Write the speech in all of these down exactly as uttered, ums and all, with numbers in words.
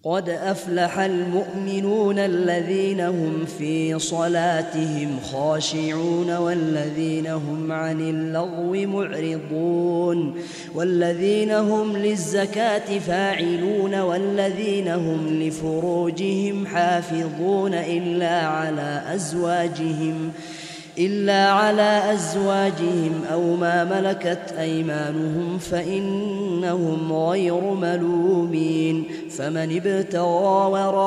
قد أفلح المؤمنون الذين هم في صلاتهم خاشعون والذين هم عن اللغو معرضون والذين هم للزكاة فاعلون والذين هم لفروجهم حافظون إلا على أزواجهم إلا على أزواجهم أو ما ملكت أيمانهم فإنهم غير ملومين فمن ابتغى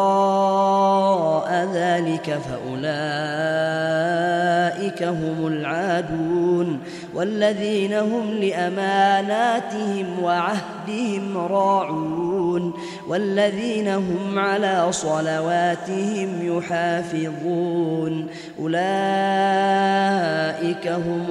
وراء ذلك فأولئك هم العادون والذين هم لأماناتهم وعهدهم راعون والذين هم على صلواتهم يحافظون أولئك هم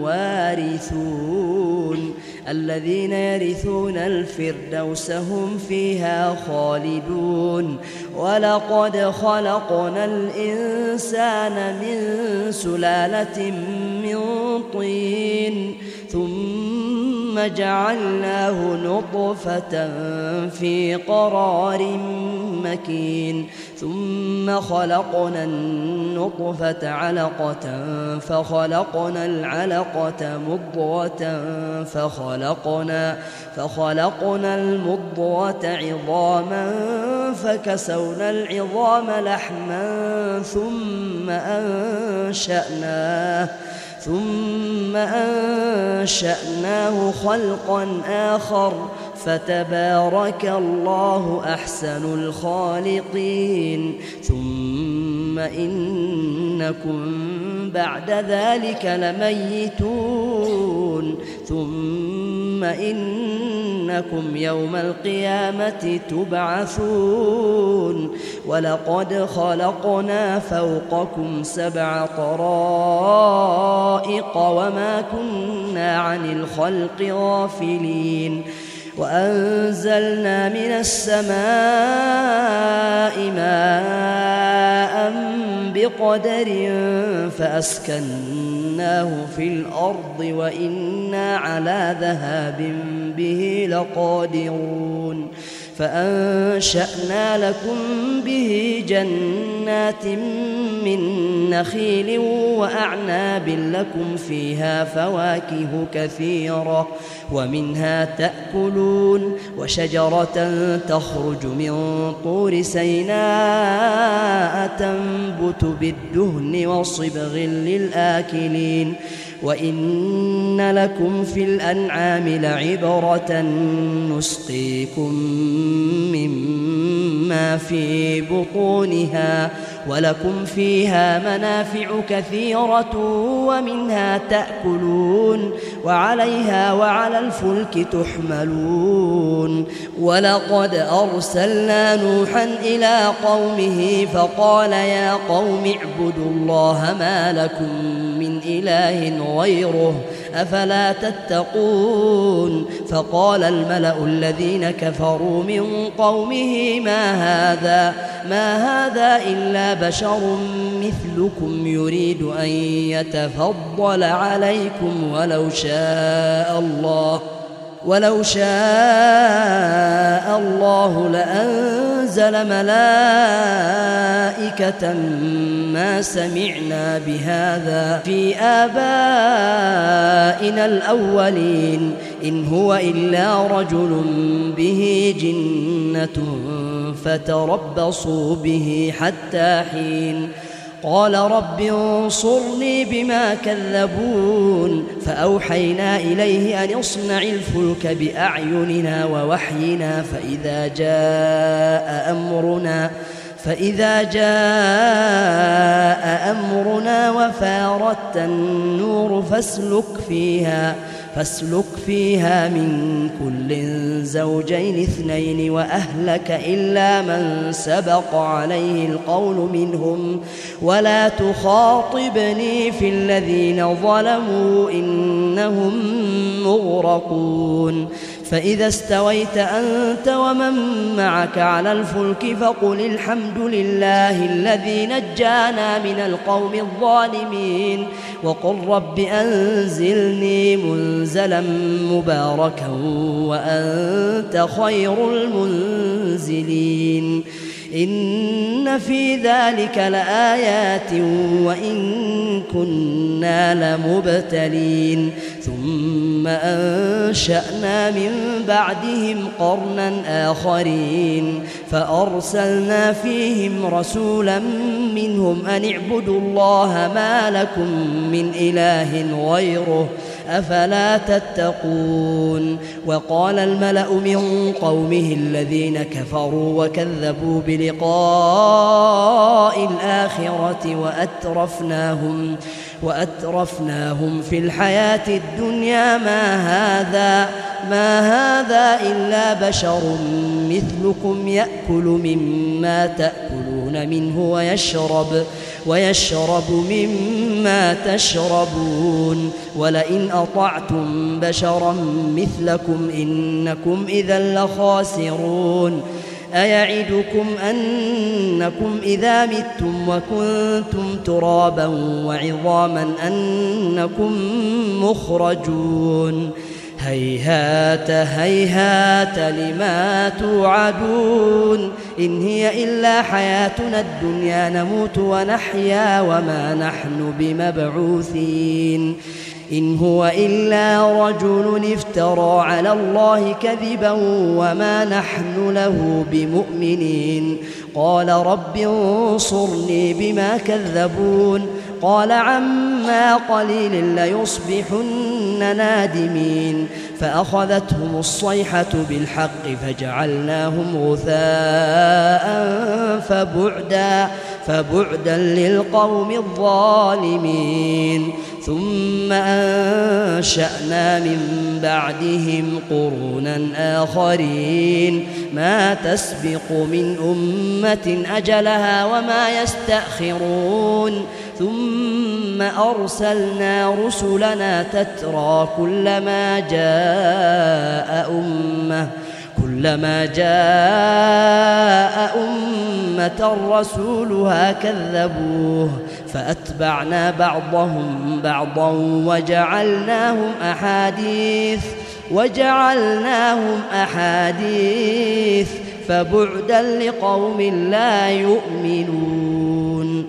الوارثون الذين يرثون الفردوس هم فيها خالدون ولقد خلقنا الإنسان من سلالة من طين ثم جعلناه نطفة في قرار مكين ثم خلقنا النطفة علقة فخلقنا العلقة مضغة فخلقنا فخلقنا المضغة عظاما فكسونا العظام لحما ثم أنشأناه ثم أنشأناه خلقا آخر فتبارك الله أحسن الخالقين ثم إنكم بعد ذلك لميتون ثم إنكم يوم القيامة تبعثون ولقد خلقنا فوقكم سبع طرائق وما كنا عن الخلق غافلين وأنزلنا من السماء ماء بقدر فأسكناه في الأرض وإنا على ذهاب به لقادرون فأنشأنا لكم به جنات من نخيل وأعناب لكم فيها فواكه كثيرة ومنها تأكلون وشجرة تخرج من طور سيناء تنبت بالدهن وصبغ للآكلين وإن لكم في الأنعام لعبرة نسقيكم مما في بطونها ولكم فيها منافع كثيرة ومنها تأكلون وعليها وعلى الفلك تحملون ولقد أرسلنا نوحا إلى قومه فقال يا قوم اعبدوا الله ما لكم من إله غيره أفلا تتقون فقال الملأ الذين كفروا من قومه ما هذا ما هذا إلا بشر مثلكم يريد أن يتفضل عليكم ولو شاء الله ولو شاء الله لأنزل ملائكة ما سمعنا بهذا في آبائنا الأولين إن هو إلا رجل به جنة فتربصوا به حتى حين قال رب انصرني بما كذبون فأوحينا إليه أن اصنع الفلك بأعيننا ووحينا فإذا جاء أمرنا فإذا جاء أمرنا وفارت النور فاسلك فيها فاسلك فيها من كل زوجين اثنين وأهلك إلا من سبق عليه القول منهم ولا تخاطبني في الذين ظلموا إنهم مغرقون فإذا استويت أنت ومن معك على الفلك فقل الحمد لله الذي نجانا من القوم الظالمين وقل رب أنزلني منزلا مباركا وأنت خير المنزلين إن في ذلك لآيات وإن كنا لمبتلين ثم أنشأنا من بعدهم قرنا آخرين فأرسلنا فيهم رسولا منهم أن اعبدوا الله ما لكم من إله غيره أفلا تتقون وقال الملأ من قومه الذين كفروا وكذبوا بلقاء الآخرة وأترفناهم وأترفناهم في الحياة الدنيا ما هذا ما هذا إلا بشر مثلكم يأكل مما تأكلون منه ويشرب ويشرب مما تشربون ولئن أطعتم بشرا مثلكم إنكم إذا لخاسرون أيعدكم أنكم إذا متم وكنتم ترابا وعظاما أنكم مخرجون هيهات هيهات لما توعدون إن هي إلا حياتنا الدنيا نموت ونحيا وما نحن بمبعوثين إن هو إلا رجل افترى على الله كذبا وما نحن له بمؤمنين قال رب انصرني بما كذبون قال عما قليل ليصبحن نادمين فأخذتهم الصيحة بالحق فجعلناهم غثاء فبعدا فبعدا للقوم الظالمين ثم أنشأنا من بعدهم قرونا آخرين ما تسبق من أمة أجلها وما يستأخرون ثم أرسلنا رسلنا تترى كلما جاء أمة كلما جاء أمة رسولها كذبوه فأتبعنا بعضهم بعضا وجعلناهم أحاديث وجعلناهم أحاديث فبعدا لقوم لا يؤمنون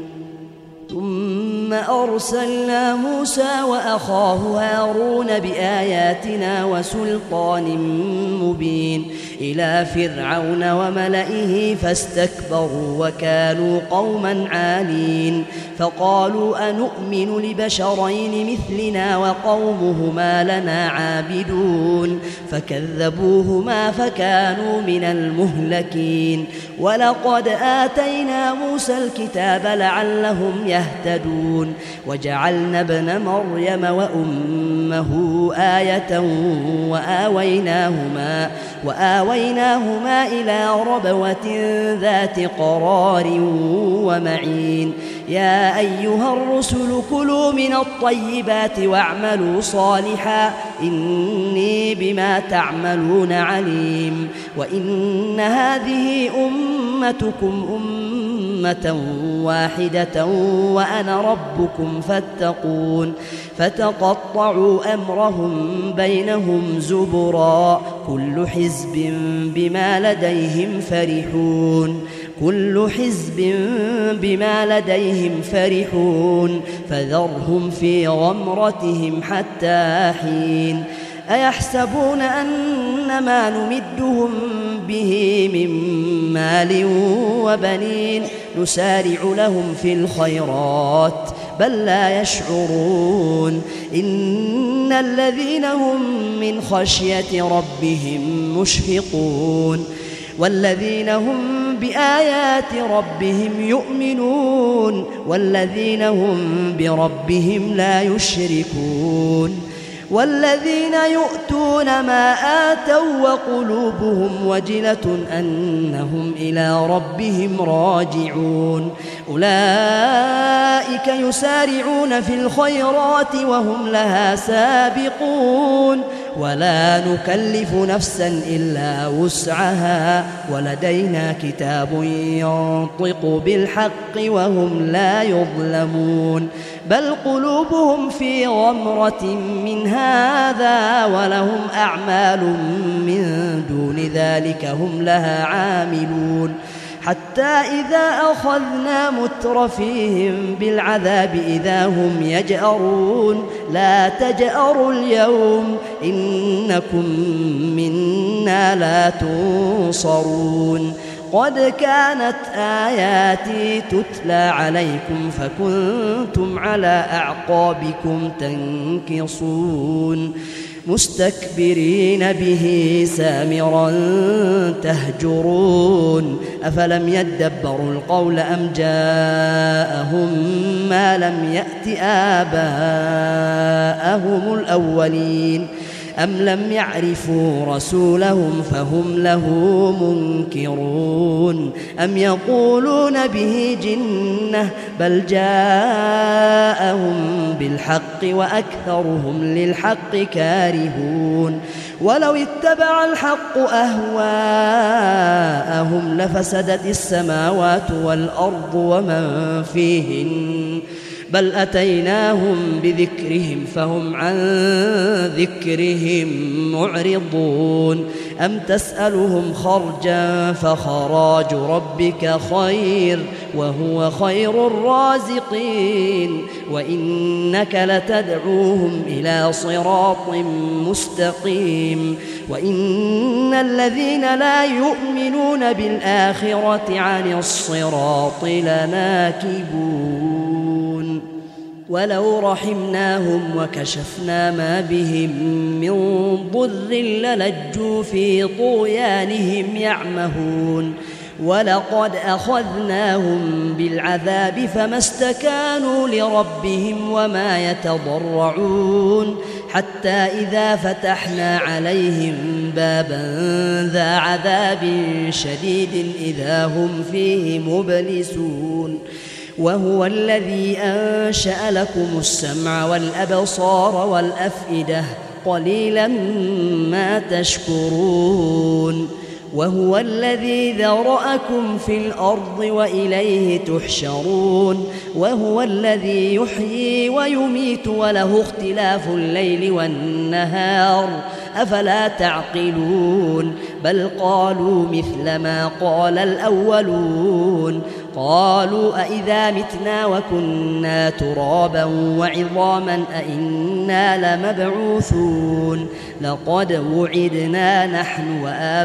ثم أرسلنا موسى وأخاه هارون بآياتنا وسلطان مبين إلى فرعون وملئه فاستكبروا وكانوا قوما عالين فقالوا أنؤمن لبشرين مثلنا وقومهما لنا عابدون فكذبوهما فكانوا من المهلكين ولقد آتينا موسى الكتاب لعلهم يهتدون وجعلنا ابن مريم وأمه آية وآويناهما وآويناهما إلى ربوة ذات قرار ومعين يا أيها الرسل كلوا من الطيبات واعملوا صالحا إني بما تعملون عليم وإن هذه أمتكم أمة واحدة وأنا ربكم فاتقون فتقطعوا أمرهم بينهم زبرا كل حزب بما لديهم فرحون كل حزب بما لديهم فرحون فذرهم في غمرتهم حتى حين أيحسبون أن ما نمدهم به من مال وبنين نسارع لهم في الخيرات بل لا يشعرون إن الذين هم من خشية ربهم مشفقون والذين هم بآيات ربهم يؤمنون والذين هم بربهم لا يشركون والذين يؤتون ما آتوا وقلوبهم وجلة أنهم إلى ربهم راجعون أولئك يسارعون في الخيرات وهم لها سابقون ولا نكلف نفسا إلا وسعها ولدينا كتاب ينطق بالحق وهم لا يظلمون بل قلوبهم في غمرة من هذا ولهم أعمال من دون ذلك هم لها عاملون حتى إذا أخذنا مترفيهم بالعذاب إذا هم يجأرون لا تجأروا اليوم إنكم منا لا تنصرون قد كانت آياتي تتلى عليكم فكنتم على أعقابكم تنكصون مستكبرين به سامرا تهجرون أفلم يدبروا القول أم جاءهم ما لم يأت آباءهم الأولين أم لم يعرفوا رسولهم فهم له منكرون أم يقولون به جنة بل جاءهم بالحق وأكثرهم للحق كارهون ولو اتبع الحق أهواءهم لفسدت السماوات والأرض ومن فيهن بل أتيناهم بذكرهم فهم عن ذكرهم معرضون أم تسألهم خرجا فخراج ربك خير وهو خير الرازقين وإنك لتدعوهم إلى صراط مستقيم وإن الذين لا يؤمنون بالآخرة عن الصراط لناكبون ولو رحمناهم وكشفنا ما بهم من ضر للجوا في طغيانهم يعمهون ولقد أخذناهم بالعذاب فما استكانوا لربهم وما يتضرعون حتى إذا فتحنا عليهم بابا ذا عذاب شديد إذا هم فيه مبلسون وهو الذي أنشأ لكم السمع والأبصار والأفئدة قليلا ما تشكرون وهو الذي ذرأكم في الأرض وإليه تحشرون وهو الذي يحيي ويميت وله اختلاف الليل والنهار أفلا تعقلون بل قالوا مثل ما قال الأولون قالوا أئذا متنا وكنا ترابا وعظاما أئنا لمبعوثون لقد وعدنا نحن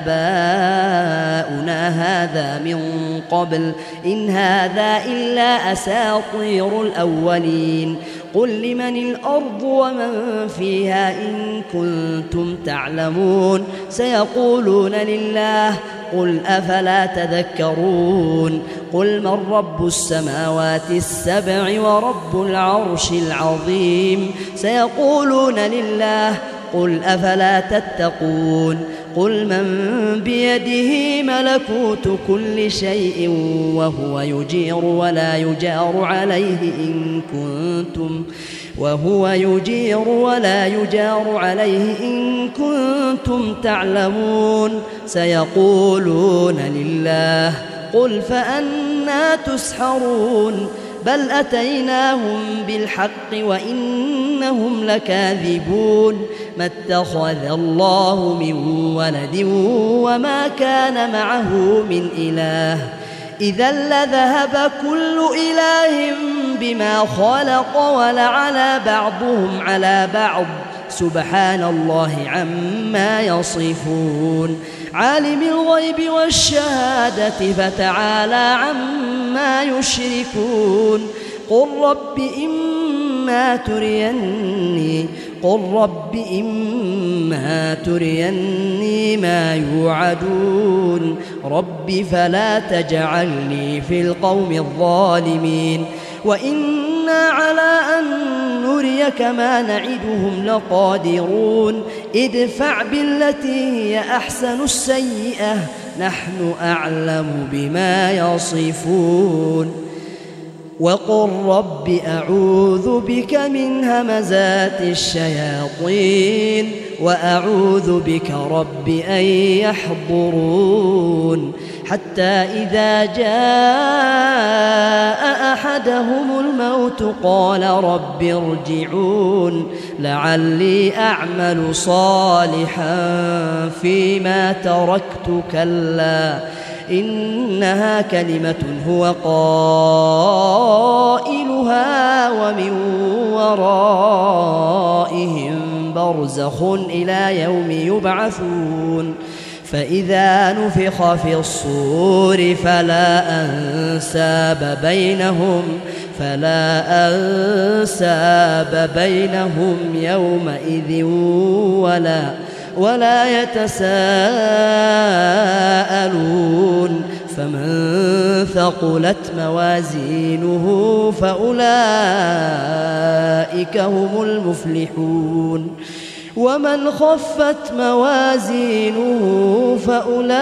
وآباؤنا هذا من قبل إن هذا إلا أساطير الأولين قل لمن الأرض ومن فيها إن كنتم تعلمون سيقولون لله قل أفلا تذكرون قل من رب السماوات السبع ورب العرش العظيم سيقولون لله قل أفلا تتقون قل من بيده ملكوت كل شيء وهو يجير ولا يجار عليه إن كنتم وهو يجير ولا يجار عليه إن كنتم تعلمون سيقولون لله قل فأنى تسحرون بل أتيناهم بالحق وإنهم لكاذبون ما اتخذ الله من ولد وما كان معه من إله إذا لذهب كل إله بما خلق ولعلى بعضهم على بعض سبحان الله عما يصفون عالم الغيب والشهادة فتعالى عما يشركون قل رب إما تريني قل رب إما تريني ما يوعدون رب فلا تجعلني في القوم الظالمين وإنا على أن نريك ما نعدهم لقادرون ادفع بالتي هي أحسن السيئة نحن أعلم بما يصفون وقل رب أعوذ بك من همزات الشياطين وأعوذ بك رب أن يحضرون حتى إذا جاء أحدهم الموت قال رب ارجعون لعلي أعمل صالحا فيما تركت كلا إنها كلمة هو قائلها ومن ورائهم برزخ إلى يوم يبعثون فإذا نفخ في الصور فلا أنساب بينهم فلا أنساب بينهم يومئذ ولا ولا يتساءلون فمن ثقلت موازينه فأولئك هم المفلحون ومن خفت موازينه فأولئك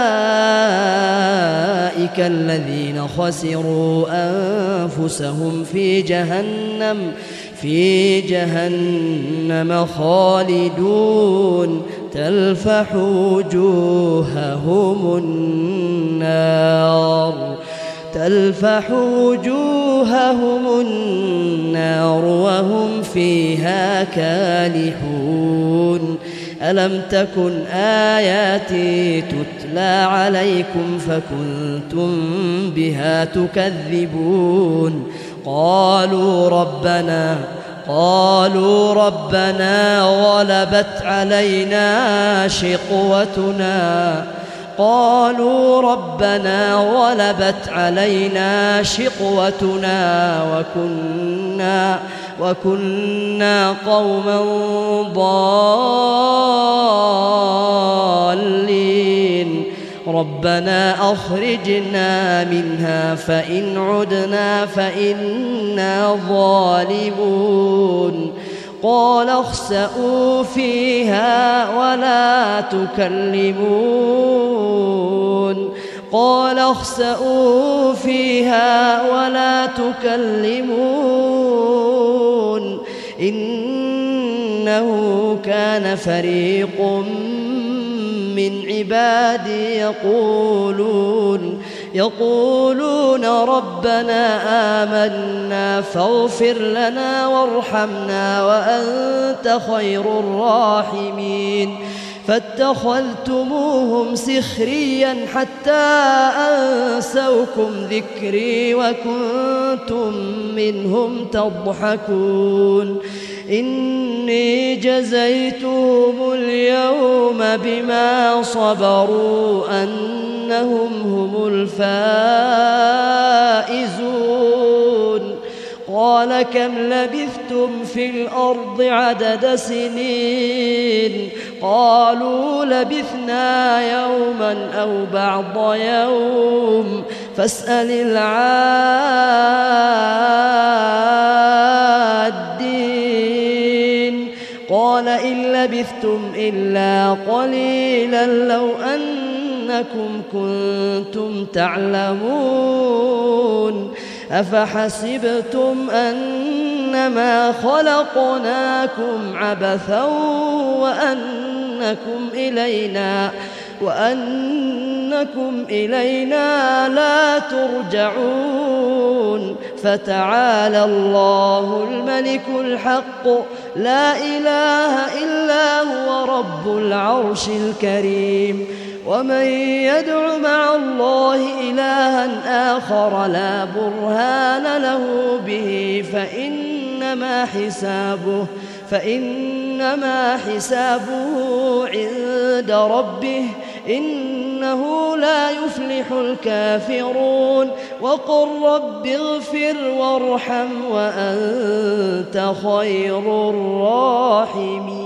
الذين خسروا أنفسهم في جهنم في جهنم خالدون تلفح وجوههم النار تلفح وجوههم النار وهم فيها كالحون ألم تكن آياتي تتلى عليكم فكنتم بها تكذبون قالوا ربنا قالوا ربنا غلبت علينا شقوتنا قالوا ربنا غلبت علينا شقوتنا وكنا وكنا قوما ضالين ربنا أخرجنا منها فإن عدنا فإنا ظالمون قال اخسئوا فيها ولا تكلمون قال اخسئوا فيها ولا تكلمون إنه كان فريق من عبادي يقولون يقولون ربنا آمنا فاغفر لنا وارحمنا وأنت خير الراحمين فاتخذتموهم سخريا حتى أنسوكم ذكري وكنتم منهم تضحكون إني جزيتهم اليوم بما صبروا أنهم هم الفائزون قال كم لبثتم في الأرض عدد سنين قالوا لبثنا يوما أو بعض يوم فاسأل العادين قال إن لبثتم إلا قليلا لو أنكم كنتم تعلمون أفحسبتم أنما خلقناكم عبثا وأنكم إلينا وأنكم إلينا لا ترجعون فتعالى الله الملك الحق لا إله إلا هو رب العرش الكريم ومن يدع مع الله إلها آخر لا برهان له به فإنما حسابه فإنما حسابه عند ربه إنه لا يفلح الكافرون وقل رب اغفر وارحم وأنت خير الراحمين.